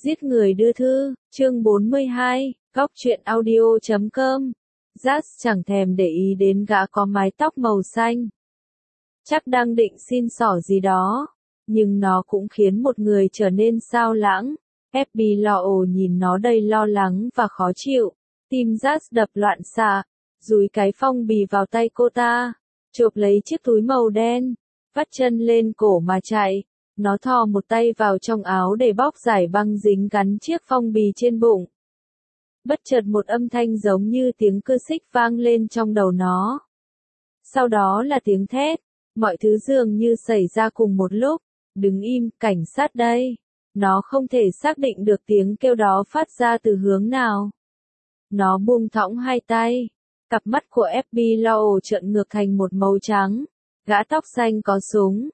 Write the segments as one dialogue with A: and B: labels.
A: Giết người đưa thư, chương 42, góc truyện audio.com. Jazz chẳng thèm để ý đến gã có mái tóc màu xanh. Chắc đang định xin xỏ gì đó, nhưng nó cũng khiến một người trở nên xao lãng. FB Law nhìn nó đầy lo lắng và khó chịu. Tim Jazz đập loạn xạ, dúi cái phong bì vào tay cô ta, chộp lấy chiếc túi màu đen, vắt chân lên cổ mà chạy. Nó thò một tay vào trong áo để bóc giải băng dính gắn chiếc phong bì trên bụng. Bất chợt một âm thanh giống như tiếng cơ xích vang lên trong đầu nó. Sau đó là tiếng thét, mọi thứ dường như xảy ra cùng một lúc. Đứng im, cảnh sát đây. Nó không thể xác định được tiếng kêu đó phát ra từ hướng nào. Nó buông thõng hai tay. Cặp mắt của FB Law trợn ngược thành một màu trắng. Gã tóc xanh có súng.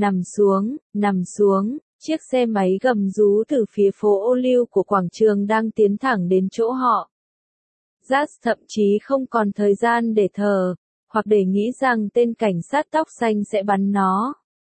A: Nằm xuống, chiếc xe máy gầm rú từ phía phố ô liu của quảng trường đang tiến thẳng đến chỗ họ. Jazz thậm chí không còn thời gian để thở, hoặc để nghĩ rằng tên cảnh sát tóc xanh sẽ bắn nó.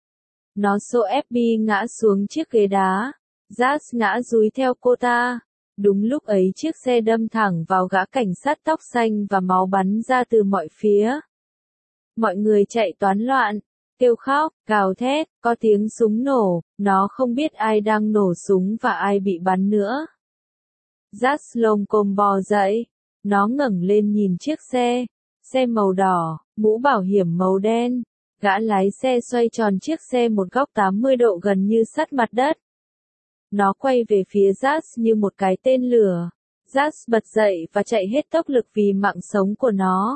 A: Nó xô FB ngã xuống chiếc ghế đá, Jazz ngã dúi theo cô ta. Đúng lúc ấy chiếc xe đâm thẳng vào gã cảnh sát tóc xanh và máu bắn ra từ mọi phía. Mọi người chạy toán loạn. Kêu khóc, gào thét, có tiếng súng nổ, nó không biết ai đang nổ súng và ai bị bắn nữa. Jazz lồm cồm bò dậy, nó ngẩng lên nhìn chiếc xe màu đỏ, mũ bảo hiểm màu đen, gã lái xe xoay tròn chiếc xe một góc 80 độ gần như sát mặt đất. Nó quay về phía Jazz như một cái tên lửa. Jazz bật dậy và chạy hết tốc lực vì mạng sống của nó.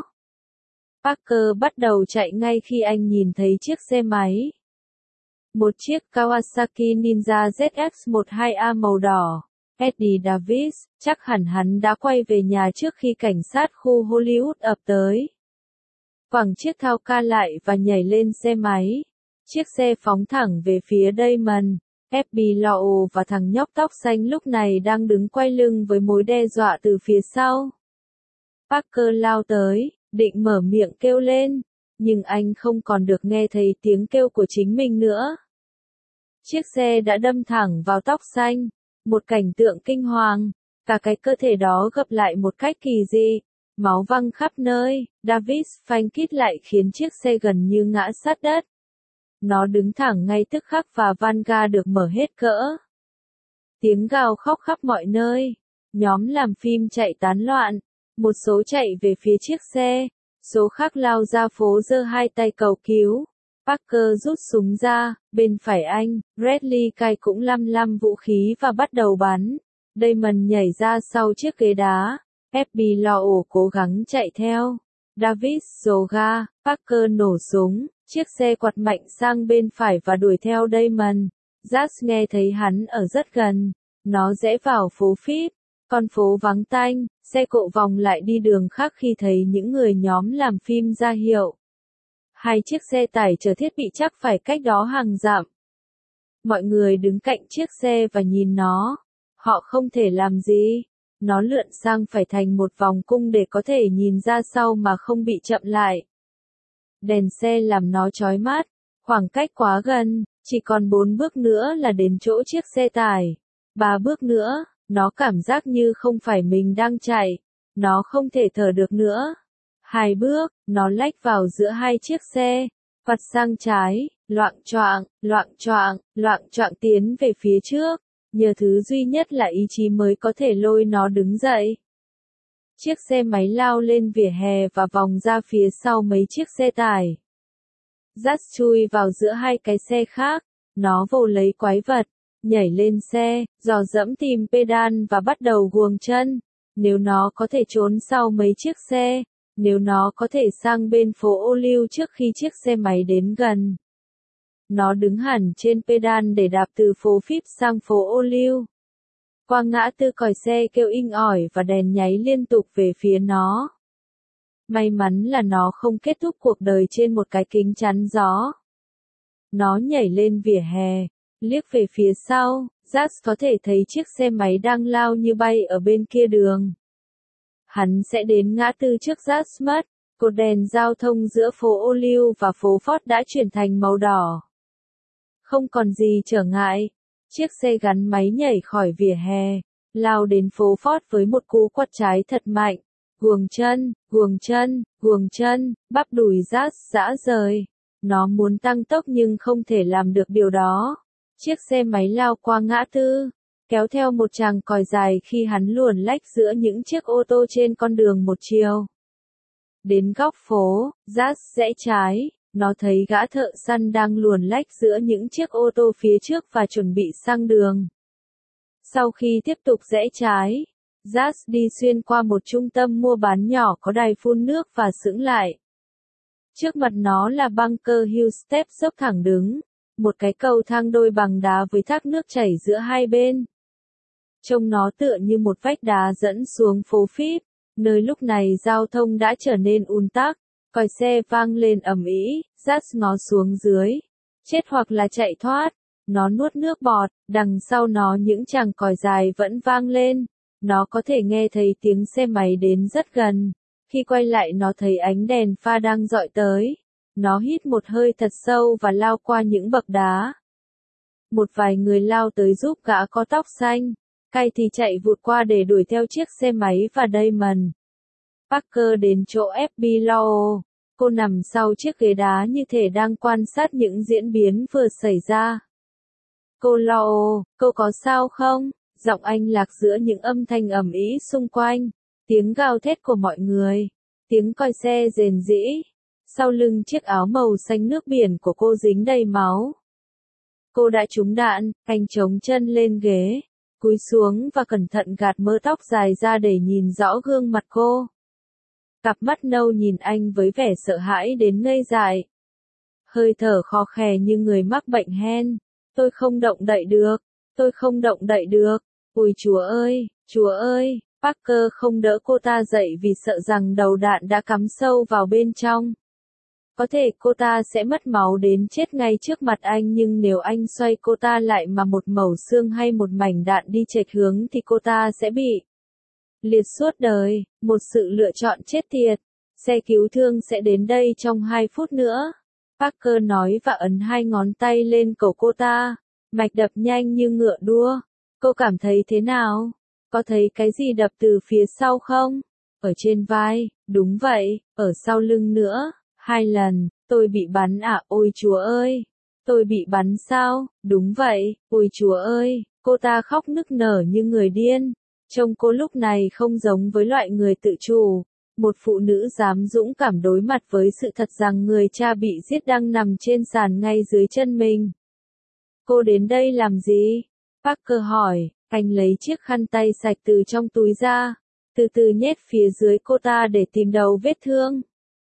A: Parker bắt đầu chạy ngay khi anh nhìn thấy chiếc xe máy. Một chiếc Kawasaki Ninja ZX-12A màu đỏ. Eddie Davis, chắc hẳn hắn đã quay về nhà trước khi cảnh sát khu Hollywood ập tới. Quẳng chiếc thao ca lại và nhảy lên xe máy. Chiếc xe phóng thẳng về phía Damon. FB Law và thằng nhóc tóc xanh lúc này đang đứng quay lưng với mối đe dọa từ phía sau. Parker lao tới, định mở miệng kêu lên, nhưng anh không còn được nghe thấy tiếng kêu của chính mình nữa. Chiếc xe đã đâm thẳng vào tóc xanh, một cảnh tượng kinh hoàng, cả cái cơ thể đó gập lại một cách kỳ dị, máu văng khắp nơi. Davis phanh kít lại khiến chiếc xe gần như ngã sát đất. Nó đứng thẳng ngay tức khắc và van ga được mở hết cỡ. Tiếng gào khóc khắp mọi nơi, nhóm làm phim chạy tán loạn. Một số chạy về phía chiếc xe, số khác lao ra phố giơ hai tay cầu cứu. Parker rút súng ra, bên phải anh, Bradley cài cũng lăm vũ khí và bắt đầu bắn. Damon nhảy ra sau chiếc ghế đá, FB Law cố gắng chạy theo. Davis giồ ga, Parker nổ súng, chiếc xe quặt mạnh sang bên phải và đuổi theo Damon. Jazz nghe thấy hắn ở rất gần, nó rẽ vào phố Fifth. Con phố vắng tanh, xe cộ vòng lại đi đường khác khi thấy những người nhóm làm phim ra hiệu. Hai chiếc xe tải chở thiết bị chắc phải cách đó hàng dặm. Mọi người đứng cạnh chiếc xe và nhìn nó. Họ không thể làm gì. Nó lượn sang phải thành một vòng cung để có thể nhìn ra sau mà không bị chậm lại. Đèn xe làm nó chói mắt. Khoảng cách quá gần, chỉ còn 4 bước nữa là đến chỗ chiếc xe tải. 3 bước nữa. Nó cảm giác như không phải mình đang chạy. Nó không thể thở được nữa. 2 bước, nó lách vào giữa hai chiếc xe. Vặt sang trái, loạng choạng tiến về phía trước. Nhờ thứ duy nhất là ý chí mới có thể lôi nó đứng dậy. Chiếc xe máy lao lên vỉa hè và vòng ra phía sau mấy chiếc xe tải. Jazz chui vào giữa hai cái xe khác. Nó vồ lấy quái vật. Nhảy lên xe, dò dẫm tìm pedal và bắt đầu guồng chân. Nếu nó có thể trốn sau mấy chiếc xe, nếu nó có thể sang bên phố ô liu trước khi chiếc xe máy đến gần. Nó đứng hẳn trên pedal để đạp từ phố Fifth sang phố ô liu. Qua ngã tư còi xe kêu inh ỏi và đèn nháy liên tục về phía nó. May mắn là nó không kết thúc cuộc đời trên một cái kính chắn gió. Nó nhảy lên vỉa hè. Liếc về phía sau, Jazz có thể thấy chiếc xe máy đang lao như bay ở bên kia đường. Hắn sẽ đến ngã tư trước Jazz mất. Cột đèn giao thông giữa phố ô liu và phố Ford đã chuyển thành màu đỏ. Không còn gì trở ngại. Chiếc xe gắn máy nhảy khỏi vỉa hè, lao đến phố Ford với một cú quặt trái thật mạnh. Guồng chân, bắp đùi rát rã rời. Nó muốn tăng tốc nhưng không thể làm được điều đó. Chiếc xe máy lao qua ngã tư, kéo theo một chàng còi dài khi hắn luồn lách giữa những chiếc ô tô trên con đường một chiều. Đến góc phố, rát rẽ trái, nó thấy gã thợ săn đang luồn lách giữa những chiếc ô tô phía trước và chuẩn bị sang đường. Sau khi tiếp tục rẽ trái, Jazz đi xuyên qua một trung tâm mua bán nhỏ có đài phun nước và sững lại. Trước mặt nó là Bunker Hill Step dốc thẳng đứng, một cái cầu thang đôi bằng đá với thác nước chảy giữa hai bên. Trông nó tựa như một vách đá dẫn xuống phố Phíp, nơi lúc này giao thông đã trở nên ùn tắc. Còi xe vang lên ầm ĩ, Jazz ngó xuống dưới. Chết hoặc là chạy thoát. Nó nuốt nước bọt, đằng sau nó những chàng còi dài vẫn vang lên. Nó có thể nghe thấy tiếng xe máy đến rất gần. Khi quay lại nó thấy ánh đèn pha đang dọi tới. Nó hít một hơi thật sâu và lao qua những bậc đá. Một vài người lao tới giúp gã có tóc xanh. Kay thì chạy vụt qua để đuổi theo chiếc xe máy và Damon. Parker đến chỗ FBI Law. Cô nằm sau chiếc ghế đá như thể đang quan sát những diễn biến vừa xảy ra. Cô Law, cô có sao không? Giọng anh lạc giữa những âm thanh ầm ĩ xung quanh. Tiếng gào thét của mọi người. Tiếng còi xe rền rĩ. Sau lưng chiếc áo màu xanh nước biển của cô dính đầy máu. Cô đã trúng đạn, anh chống chân lên ghế. Cúi xuống và cẩn thận gạt mớ tóc dài ra để nhìn rõ gương mặt cô. Cặp mắt nâu nhìn anh với vẻ sợ hãi đến ngây dại. Hơi thở khò khè như người mắc bệnh hen. Tôi không động đậy được. Ôi chúa ơi, Parker không đỡ cô ta dậy vì sợ rằng đầu đạn đã cắm sâu vào bên trong. Có thể cô ta sẽ mất máu đến chết ngay trước mặt anh nhưng nếu anh xoay cô ta lại mà một mẩu xương hay một mảnh đạn đi chệch hướng thì cô ta sẽ bị liệt suốt đời, một sự lựa chọn chết tiệt. Xe cứu thương sẽ đến đây trong 2 phút nữa. Parker nói và ấn 2 ngón tay lên cổ cô ta. Mạch đập nhanh như ngựa đua. Cô cảm thấy thế nào? Có thấy cái gì đập từ phía sau không? Ở trên vai, đúng vậy, ở sau lưng nữa. 2 lần, tôi bị bắn à? Ôi chúa ơi! Tôi bị bắn sao? Đúng vậy, ôi chúa ơi! Cô ta khóc nức nở như người điên. Trông cô lúc này không giống với loại người tự chủ. Một phụ nữ dám dũng cảm đối mặt với sự thật rằng người cha bị giết đang nằm trên sàn ngay dưới chân mình. Cô đến đây làm gì? Parker hỏi, anh lấy chiếc khăn tay sạch từ trong túi ra, từ từ nhét phía dưới cô ta để tìm đầu vết thương.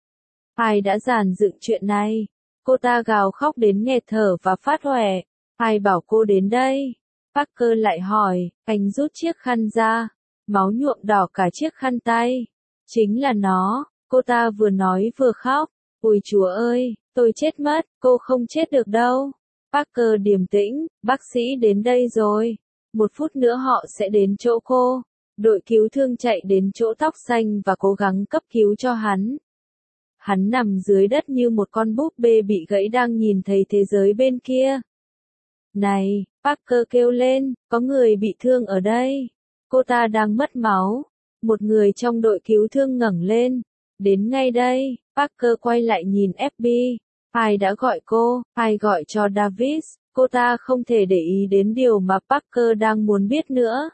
A: Ai đã dàn dựng chuyện này? Cô ta gào khóc đến nghẹt thở và phát hoẻ. Ai bảo cô đến đây? Parker lại hỏi, anh rút chiếc khăn ra. Máu nhuộm đỏ cả chiếc khăn tay. Chính là nó, cô ta vừa nói vừa khóc. Ôi chúa ơi, tôi chết mất, cô không chết được đâu. Parker điềm tĩnh, bác sĩ đến đây rồi. 1 phút nữa họ sẽ đến chỗ cô. Đội cứu thương chạy đến chỗ tóc xanh và cố gắng cấp cứu cho hắn. Hắn nằm dưới đất như một con búp bê bị gãy đang nhìn thấy thế giới bên kia. Này, Parker kêu lên, có người bị thương ở đây. Cô ta đang mất máu. Một người trong đội cứu thương ngẩng lên. Đến ngay đây, Parker quay lại nhìn FBI. Ai đã gọi cô? Ai gọi cho Davis? Cô ta không thể để ý đến điều mà Parker đang muốn biết nữa.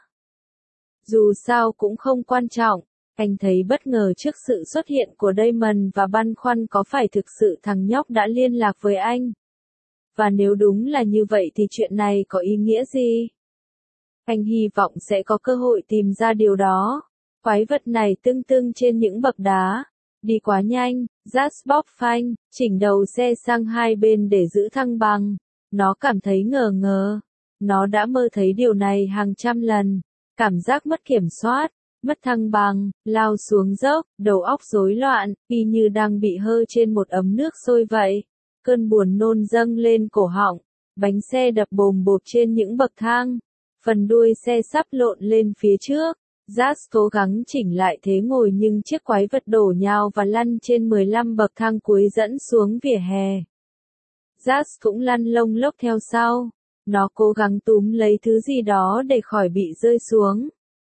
A: Dù sao cũng không quan trọng. Anh thấy bất ngờ trước sự xuất hiện của Damon và băn khoăn có phải thực sự thằng nhóc đã liên lạc với anh. Và nếu đúng là như vậy thì chuyện này có ý nghĩa gì? Anh hy vọng sẽ có cơ hội tìm ra điều đó. Quái vật này tưng tưng trên những bậc đá. Đi quá nhanh, Jazz bóp phanh, chỉnh đầu xe sang hai bên để giữ thăng bằng. Nó cảm thấy ngờ ngờ. Nó đã mơ thấy điều này hàng trăm lần. Cảm giác mất kiểm soát, mất thăng bằng, lao xuống dốc, đầu óc rối loạn, y như đang bị hơ trên một ấm nước sôi vậy. Cơn buồn nôn dâng lên cổ họng. Bánh xe đập bồm bộp trên những bậc thang. Phần đuôi xe sắp lộn lên phía trước. Jazz cố gắng chỉnh lại thế ngồi nhưng chiếc quái vật đổ nhào và lăn trên 15 bậc thang cuối dẫn xuống vỉa hè. Jazz cũng lăn lông lốc theo sau. Nó cố gắng túm lấy thứ gì đó để khỏi bị rơi xuống.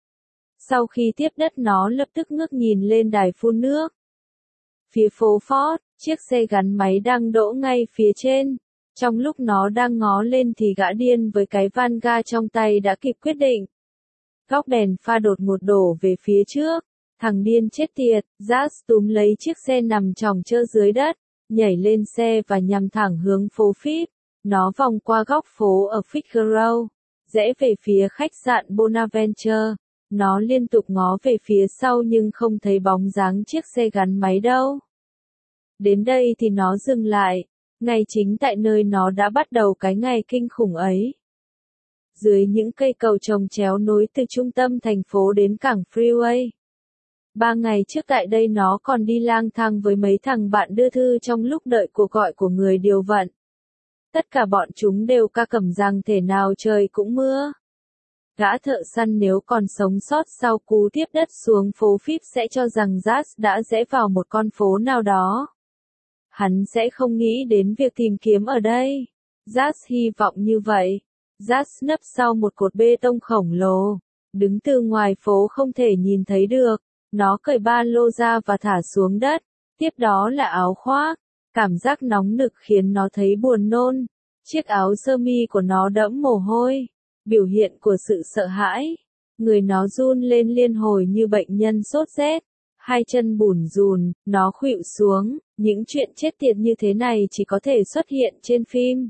A: Sau khi tiếp đất nó lập tức ngước nhìn lên đài phun nước. Phía phố Ford, chiếc xe gắn máy đang đỗ ngay phía trên. Trong lúc nó đang ngó lên thì gã điên với cái van ga trong tay đã kịp quyết định. Góc đèn pha đột ngột đổ về phía trước. Thằng điên chết tiệt, Jazz túm lấy chiếc xe nằm chòng chơ dưới đất, nhảy lên xe và nhằm thẳng hướng phố Fifth. Nó vòng qua góc phố ở Figueroa, rẽ về phía khách sạn Bonaventure. Nó liên tục ngó về phía sau nhưng không thấy bóng dáng chiếc xe gắn máy đâu. Đến đây thì nó dừng lại, ngay chính tại nơi nó đã bắt đầu cái ngày kinh khủng ấy. Dưới những cây cầu chồng chéo nối từ trung tâm thành phố đến cảng Freeway. 3 ngày trước tại đây nó còn đi lang thang với mấy thằng bạn đưa thư trong lúc đợi cuộc gọi của người điều vận. Tất cả bọn chúng đều ca cẩm rằng thể nào trời cũng mưa. Gã thợ săn nếu còn sống sót sau cú tiếp đất xuống phố Fifth sẽ cho rằng Jazz đã rẽ vào một con phố nào đó. Hắn sẽ không nghĩ đến việc tìm kiếm ở đây. Jazz hy vọng như vậy. Jazz nấp sau một cột bê tông khổng lồ. Đứng từ ngoài phố không thể nhìn thấy được. Nó cởi ba lô ra và thả xuống đất. Tiếp đó là áo khoác. Cảm giác nóng nực khiến nó thấy buồn nôn. Chiếc áo sơ mi của nó đẫm mồ hôi. Biểu hiện của sự sợ hãi. Người nó run lên liên hồi như bệnh nhân sốt rét. Hai chân bủn rùn, nó khuỵu xuống. Những chuyện chết tiệt như thế này chỉ có thể xuất hiện trên phim.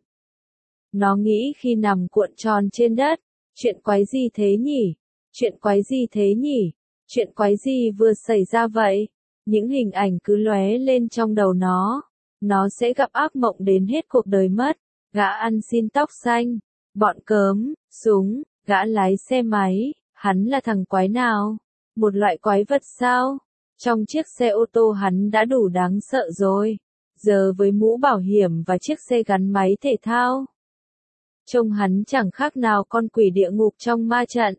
A: Nó nghĩ khi nằm cuộn tròn trên đất. Chuyện quái gì thế nhỉ? Chuyện quái gì thế nhỉ? Chuyện quái gì vừa xảy ra vậy? Những hình ảnh cứ lóe lên trong đầu nó. Nó sẽ gặp ác mộng đến hết cuộc đời mất. Gã ăn xin tóc xanh. Bọn cớm, súng, gã lái xe máy. Hắn là thằng quái nào? Một loại quái vật sao? Trong chiếc xe ô tô hắn đã đủ đáng sợ rồi. Giờ với mũ bảo hiểm và chiếc xe gắn máy thể thao. Trông hắn chẳng khác nào con quỷ địa ngục trong ma trận.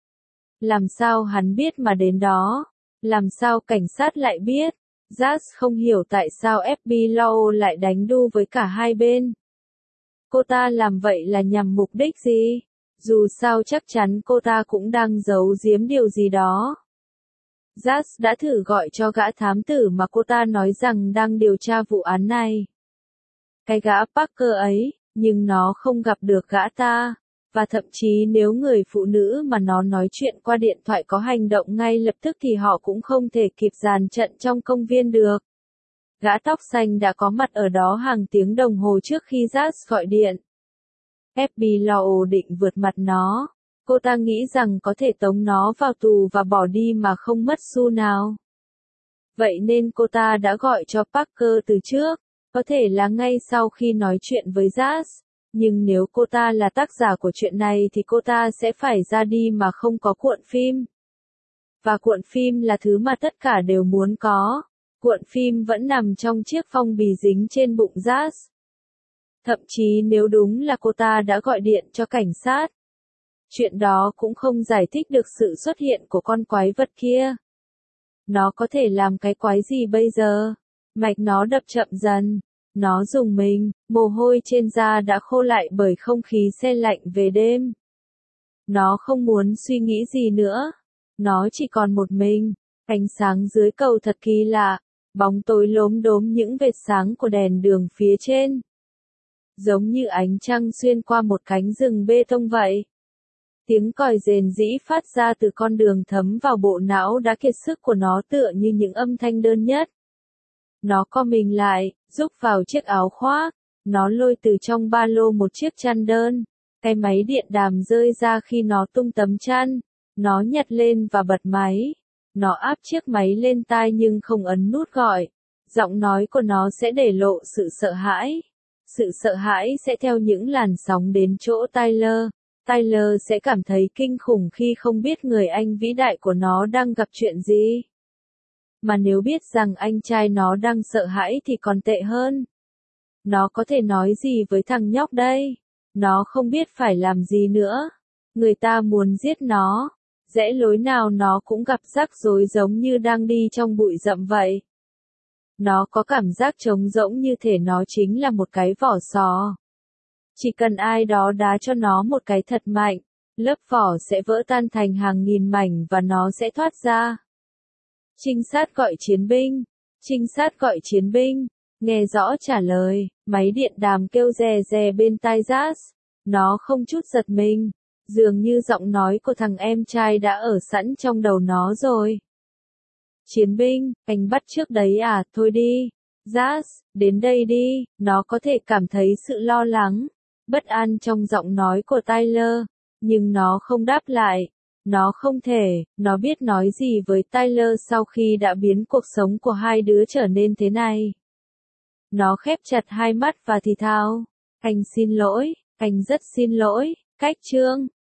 A: Làm sao hắn biết mà đến đó? Làm sao cảnh sát lại biết? Jazz không hiểu tại sao FBI Law lại đánh đu với cả hai bên. Cô ta làm vậy là nhằm mục đích gì? Dù sao chắc chắn cô ta cũng đang giấu giếm điều gì đó. Jazz đã thử gọi cho gã thám tử mà cô ta nói rằng đang điều tra vụ án này. Cái gã Parker ấy, nhưng nó không gặp được gã ta. Và thậm chí nếu người phụ nữ mà nó nói chuyện qua điện thoại có hành động ngay lập tức thì họ cũng không thể kịp dàn trận trong công viên được. Gã tóc xanh đã có mặt ở đó hàng tiếng đồng hồ trước khi Jazz gọi điện. FBI Law định vượt mặt nó. Cô ta nghĩ rằng có thể tống nó vào tù và bỏ đi mà không mất xu nào. Vậy nên cô ta đã gọi cho Parker từ trước, có thể là ngay sau khi nói chuyện với Jazz. Nhưng nếu cô ta là tác giả của chuyện này thì cô ta sẽ phải ra đi mà không có cuộn phim. Và cuộn phim là thứ mà tất cả đều muốn có. Cuộn phim vẫn nằm trong chiếc phong bì dính trên bụng Jazz. Thậm chí nếu đúng là cô ta đã gọi điện cho cảnh sát. Chuyện đó cũng không giải thích được sự xuất hiện của con quái vật kia. Nó có thể làm cái quái gì bây giờ? Mạch nó đập chậm dần. Nó rùng mình, mồ hôi trên da đã khô lại bởi không khí se lạnh về đêm. Nó không muốn suy nghĩ gì nữa. Nó chỉ còn một mình. Ánh sáng dưới cầu thật kỳ lạ. Bóng tối lốm đốm những vệt sáng của đèn đường phía trên. Giống như ánh trăng xuyên qua một cánh rừng bê tông vậy. Tiếng còi rền rĩ phát ra từ con đường thấm vào bộ não đã kiệt sức của nó tựa như những âm thanh đơn nhất. Nó co mình lại, rúc vào chiếc áo khoác. Nó lôi từ trong ba lô một chiếc chăn đơn. Cái máy điện đàm rơi ra khi nó tung tấm chăn. Nó nhặt lên và bật máy. Nó áp chiếc máy lên tai nhưng không ấn nút gọi. Giọng nói của nó sẽ để lộ sự sợ hãi. Sự sợ hãi sẽ theo những làn sóng đến chỗ Tyler. Tyler sẽ cảm thấy kinh khủng khi không biết người anh vĩ đại của nó đang gặp chuyện gì. Mà nếu biết rằng anh trai nó đang sợ hãi thì còn tệ hơn. Nó có thể nói gì với thằng nhóc đây? Nó không biết phải làm gì nữa. Người ta muốn giết nó. Rẽ lối nào nó cũng gặp rắc rối giống như đang đi trong bụi rậm vậy. Nó có cảm giác trống rỗng như thể nó chính là một cái vỏ sò. Chỉ cần ai đó đá cho nó một cái thật mạnh, lớp vỏ sẽ vỡ tan thành hàng nghìn mảnh và nó sẽ thoát ra. Trinh sát gọi chiến binh. Trinh sát gọi chiến binh. Nghe rõ trả lời, máy điện đàm kêu rè rè bên tai Jas. Nó không chút giật mình, dường như giọng nói của thằng em trai đã ở sẵn trong đầu nó rồi. Chiến binh, anh bắt trước đấy à, thôi đi. Jas, đến đây đi. Nó có thể cảm thấy sự lo lắng, bất an trong giọng nói của Tyler, nhưng nó không đáp lại. Nó không thể, nó biết nói gì với Tyler sau khi đã biến cuộc sống của hai đứa trở nên thế này. Nó khép chặt hai mắt và thì thào, anh xin lỗi, anh rất xin lỗi, cách chương.